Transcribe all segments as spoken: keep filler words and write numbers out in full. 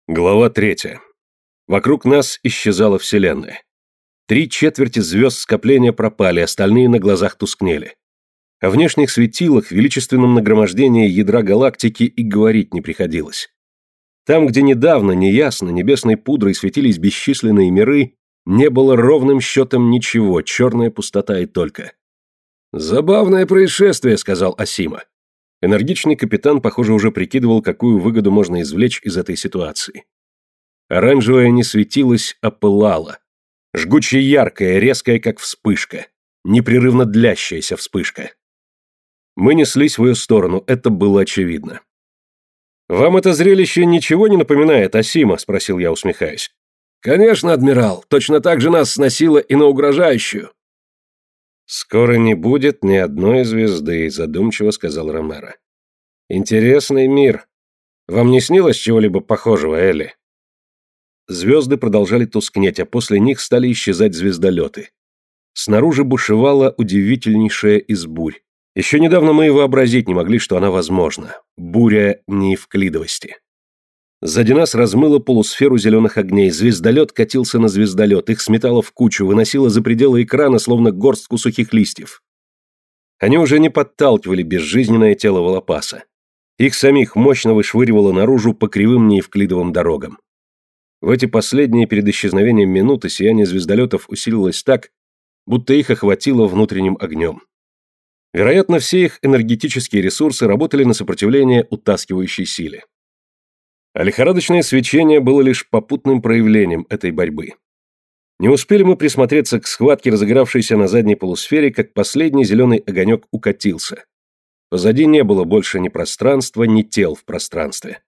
Глава третья. Вокруг нас исчезала Вселенная. Три четверти звезд скопления пропали, остальные на глазах тускнели. О внешних светилах, величественном нагромождении ядра галактики и говорить не приходилось. Там, где недавно, неясно, небесной пудрой светились бесчисленные миры, не было ровным счетом ничего, черная пустота и только. «Забавное происшествие», — сказал Асима. Энергичный капитан, похоже, уже прикидывал, какую выгоду можно извлечь из этой ситуации. Оранжевая не светилась, а пылала. Жгуче яркая, резкая, как вспышка. Непрерывно длящаяся вспышка. Мы неслись в ее сторону, это было очевидно. «Вам это зрелище ничего не напоминает, Асима?» — спросил я, усмехаясь. «Конечно, адмирал, точно так же нас сносило и на угрожающую». «Скоро не будет ни одной звезды», — задумчиво сказал Ромеро. «Интересный мир. Вам не снилось чего-либо похожего, Элли?» Звезды продолжали тускнеть, а после них стали исчезать звездолеты. Снаружи бушевала удивительнейшая из бурь. Еще недавно мы и вообразить не могли, что она возможна. Буря неевклидовости. Сзади нас размыло полусферу зеленых огней, звездолет катился на звездолет, их сметало в кучу, выносило за пределы экрана, словно горстку сухих листьев. Они уже не подталкивали безжизненное тело Волопаса. Их самих мощно вышвыривало наружу по кривым неевклидовым дорогам. В эти последние перед исчезновением минуты сияние звездолетов усилилось так, будто их охватило внутренним огнем. Вероятно, все их энергетические ресурсы работали на сопротивление утаскивающей силе. А лихорадочное свечение было лишь попутным проявлением этой борьбы. Не успели мы присмотреться к схватке, разыгравшейся на задней полусфере, как последний зеленый огонек укатился. Позади не было больше ни пространства, ни тел в пространстве.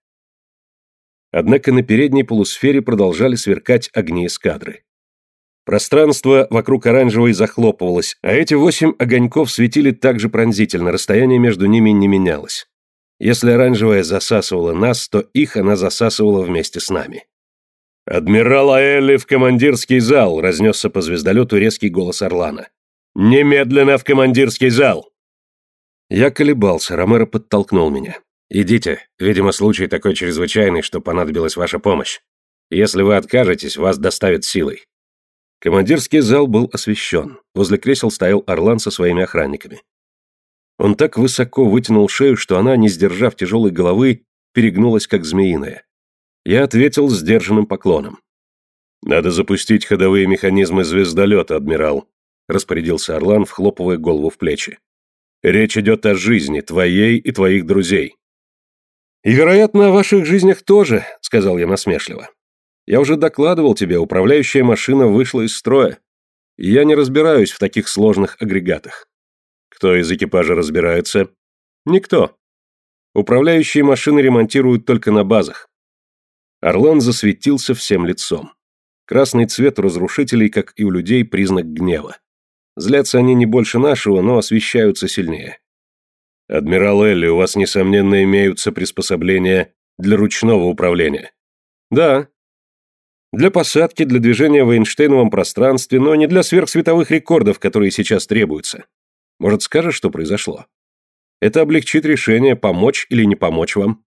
Однако на передней полусфере продолжали сверкать огни эскадры. Пространство вокруг оранжевой захлопывалось, а эти восемь огоньков светили так же пронзительно, расстояние между ними не менялось. Если оранжевая засасывала нас, то их она засасывала вместе с нами. «Адмирал Аэлли в командирский зал!» — разнесся по звездолету резкий голос Орлана. «Немедленно в командирский зал!» Я колебался, Ромеро подтолкнул меня. «Идите, видимо, случай такой чрезвычайный, что понадобилась ваша помощь. Если вы откажетесь, вас доставят силой». Командирский зал был освещен. Возле кресел стоял Орлан со своими охранниками. Он так высоко вытянул шею, что она, не сдержав тяжелой головы, перегнулась, как змеиная. Я ответил сдержанным поклоном. «Надо запустить ходовые механизмы звездолета, адмирал», — распорядился Орлан, вхлопывая голову в плечи. «Речь идет о жизни твоей и твоих друзей». «И, вероятно, о ваших жизнях тоже», — сказал я насмешливо. «Я уже докладывал тебе, управляющая машина вышла из строя. И я не разбираюсь в таких сложных агрегатах». «Кто из экипажа разбирается?» «Никто. Управляющие машины ремонтируют только на базах». Орлан засветился всем лицом. Красный цвет у разрушителей, как и у людей, признак гнева. Злятся они не больше нашего, но освещаются сильнее. «Адмирал Элли, у вас, несомненно, имеются приспособления для ручного управления». «Да. Для посадки, для движения в Эйнштейновом пространстве, но не для сверхсветовых рекордов, которые сейчас требуются. Может, скажешь, что произошло? Это облегчит решение, помочь или не помочь вам».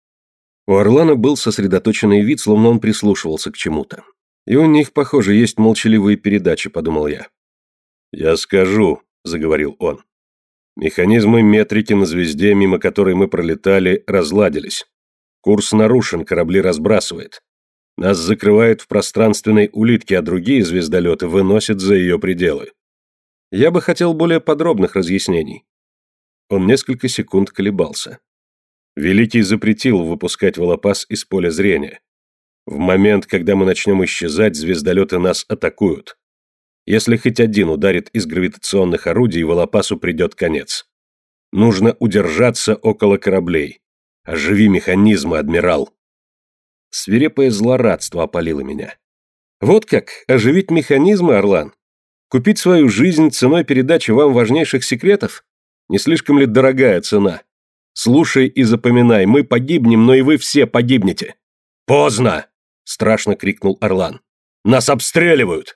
У Орлана был сосредоточенный вид, словно он прислушивался к чему-то. «И у них, похоже, есть молчаливые передачи», — подумал я. «Я скажу», — заговорил он. «Механизмы метрики на звезде, мимо которой мы пролетали, разладились. Курс нарушен, корабли разбрасывает. Нас закрывает в пространственной улитке, а другие звездолеты выносят за ее пределы. Я бы хотел более подробных разъяснений». Он несколько секунд колебался. Великий запретил выпускать Волопас из поля зрения. В момент, когда мы начнем исчезать, звездолеты нас атакуют. Если хоть один ударит из гравитационных орудий, Волопасу придет конец. Нужно удержаться около кораблей. Оживи механизмы, адмирал. Свирепое злорадство опалило меня. Вот как, оживить механизмы, Орлан? Купить свою жизнь ценой передачи вам важнейших секретов? Не слишком ли дорогая цена? Слушай и запоминай, мы погибнем, но и вы все погибнете. Поздно! Страшно крикнул Орлан. Нас обстреливают!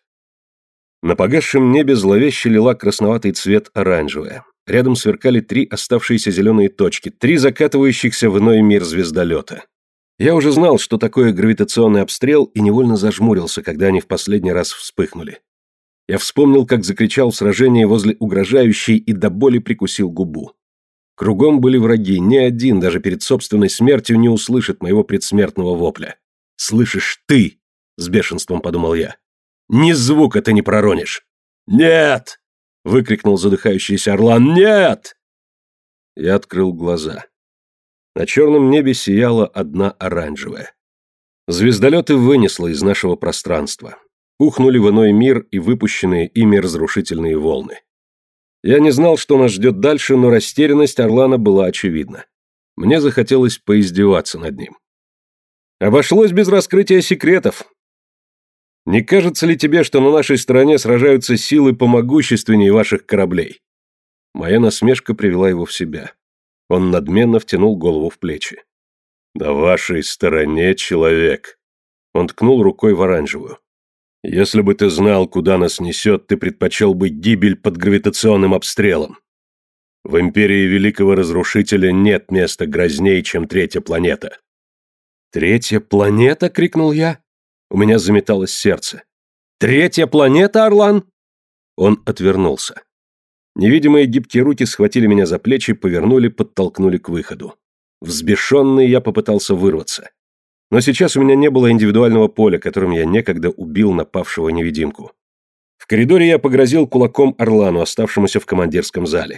На погасшем небе зловеще лила красноватый цвет оранжевая. Рядом сверкали три оставшиеся зеленые точки, три закатывающихся в иной мир звездолета. Я уже знал, что такое гравитационный обстрел, и невольно зажмурился, когда они в последний раз вспыхнули. Я вспомнил, как закричал в сражении возле угрожающей и до боли прикусил губу. Кругом были враги, ни один даже перед собственной смертью не услышит моего предсмертного вопля. «Слышишь ты!» — с бешенством подумал я. «Ни звука ты не проронишь!» «Нет!» — выкрикнул задыхающийся Орлан. «Нет!» Я открыл глаза. На черном небе сияла одна оранжевая. Звездолеты вынесло из нашего пространства. Ухнули в иной мир и выпущенные ими разрушительные волны. Я не знал, что нас ждет дальше, но растерянность Орлана была очевидна. Мне захотелось поиздеваться над ним. Обошлось без раскрытия секретов. Не кажется ли тебе, что на нашей стороне сражаются силы помогущественнее ваших кораблей? Моя насмешка привела его в себя. Он надменно втянул голову в плечи. «На вашей стороне человек». Он ткнул рукой в оранжевую. «Если бы ты знал, куда нас несет, ты предпочел бы гибель под гравитационным обстрелом. В империи Великого Разрушителя нет места грозней, чем третья планета». «Третья планета?» — крикнул я. У меня заметалось сердце. «Третья планета, Орлан?» Он отвернулся. Невидимые гибкие руки схватили меня за плечи, повернули, подтолкнули к выходу. Взбешенный я попытался вырваться. Но сейчас у меня не было индивидуального поля, которым я некогда убил напавшего невидимку. В коридоре я погрозил кулаком Орлану, оставшемуся в командирском зале.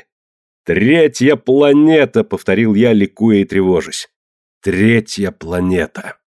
«Третья планета!» — повторил я, ликуя и тревожась. «Третья планета!»